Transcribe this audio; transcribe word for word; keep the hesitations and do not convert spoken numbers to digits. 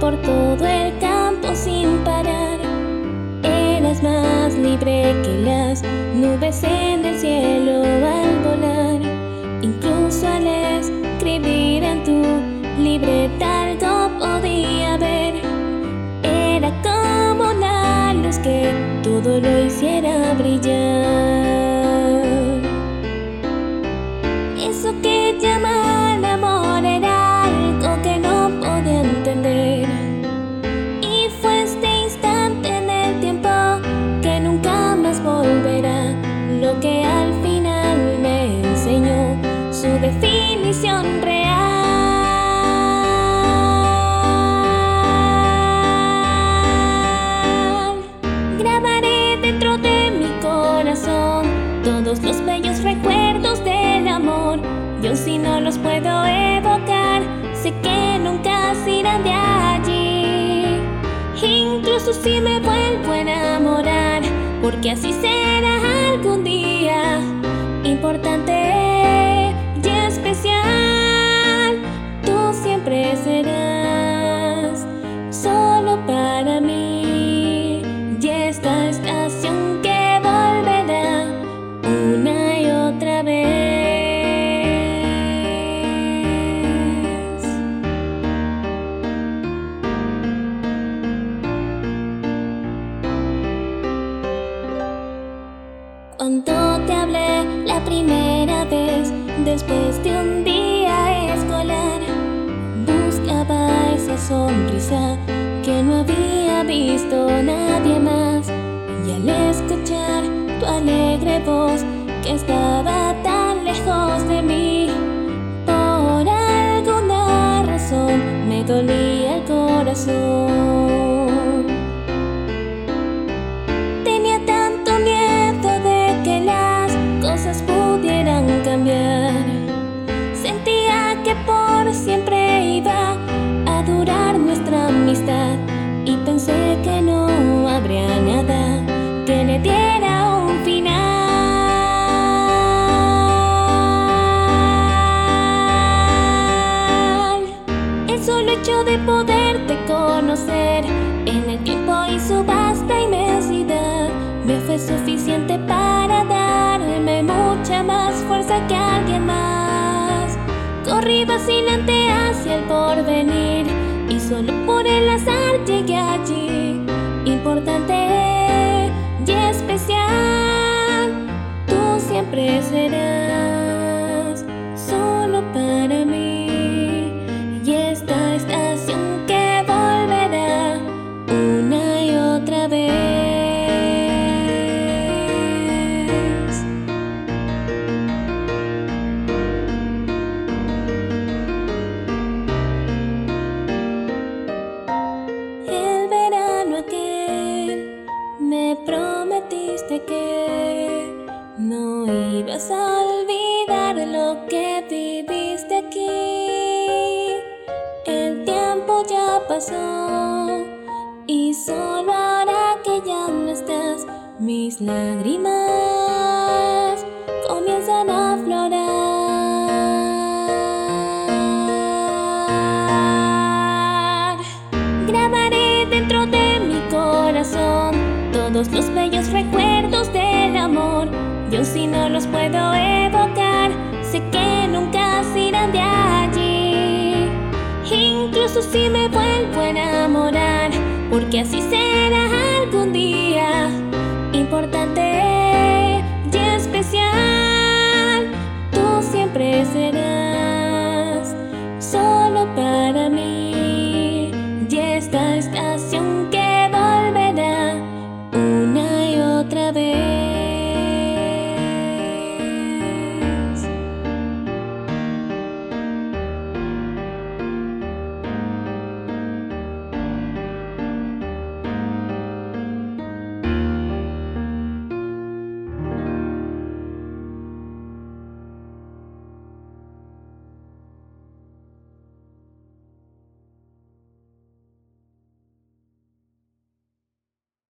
por todo el campo sin parar. Eras más libre que las nubes en el cielo al volar. Incluso al escribir en tu libreta algo podía ver. Era como una luz que todo lo hiciera brillar. Eso que llaman amor era algo que no podía entender. Y fue este instante en el tiempo que nunca más volverá, lo que al final me enseñó su definición real. Grabaré dentro de mi corazón todos los bellos recuerdos del amor. Yo si no los puedo evocar, sé que nunca se irán de allí. Incluso si me vuelvo a enamorar, porque así será algún día. Importante y especial, tú siempre serás solo para mí. Y esta estación que volverá una y otra vez. Cuando te hablé la primera vez, después de un día escolar, buscaba esa sonrisa que no había visto nadie más. Y al escuchar tu alegre voz que estaba tan lejos de mí, por alguna razón me dolía el corazón. Tenía tanto miedo de que las cosas pudieran cambiar. Sentía que por siempre iba a durar nuestra amistad, y pensé que no habría nada que le diera un final. El solo hecho de poderte conocer en el tiempo y su vasta inmensidad me fue suficiente para darme mucha más fuerza que alguien más. Corrí vacilante hacia el porvenir y solo por el azar llegué allí. Importante y especial, tú siempre serás solo para mí. Y esta estación que volverá una y otra vez. El verano aquel me prometiste que no ibas a olvidar lo que viviste aquí. El tiempo ya pasó y solo ahora que ya no estás, mis lágrimas comienzan a aflorar. Grabaré dentro de mi corazón todos los bellos recuerdos del amor. Yo si no los puedo evocar, sé que nunca se irán de allí. Incluso si me vuelvo a enamorar, porque así será algún día. Importante y especial, tú siempre serás.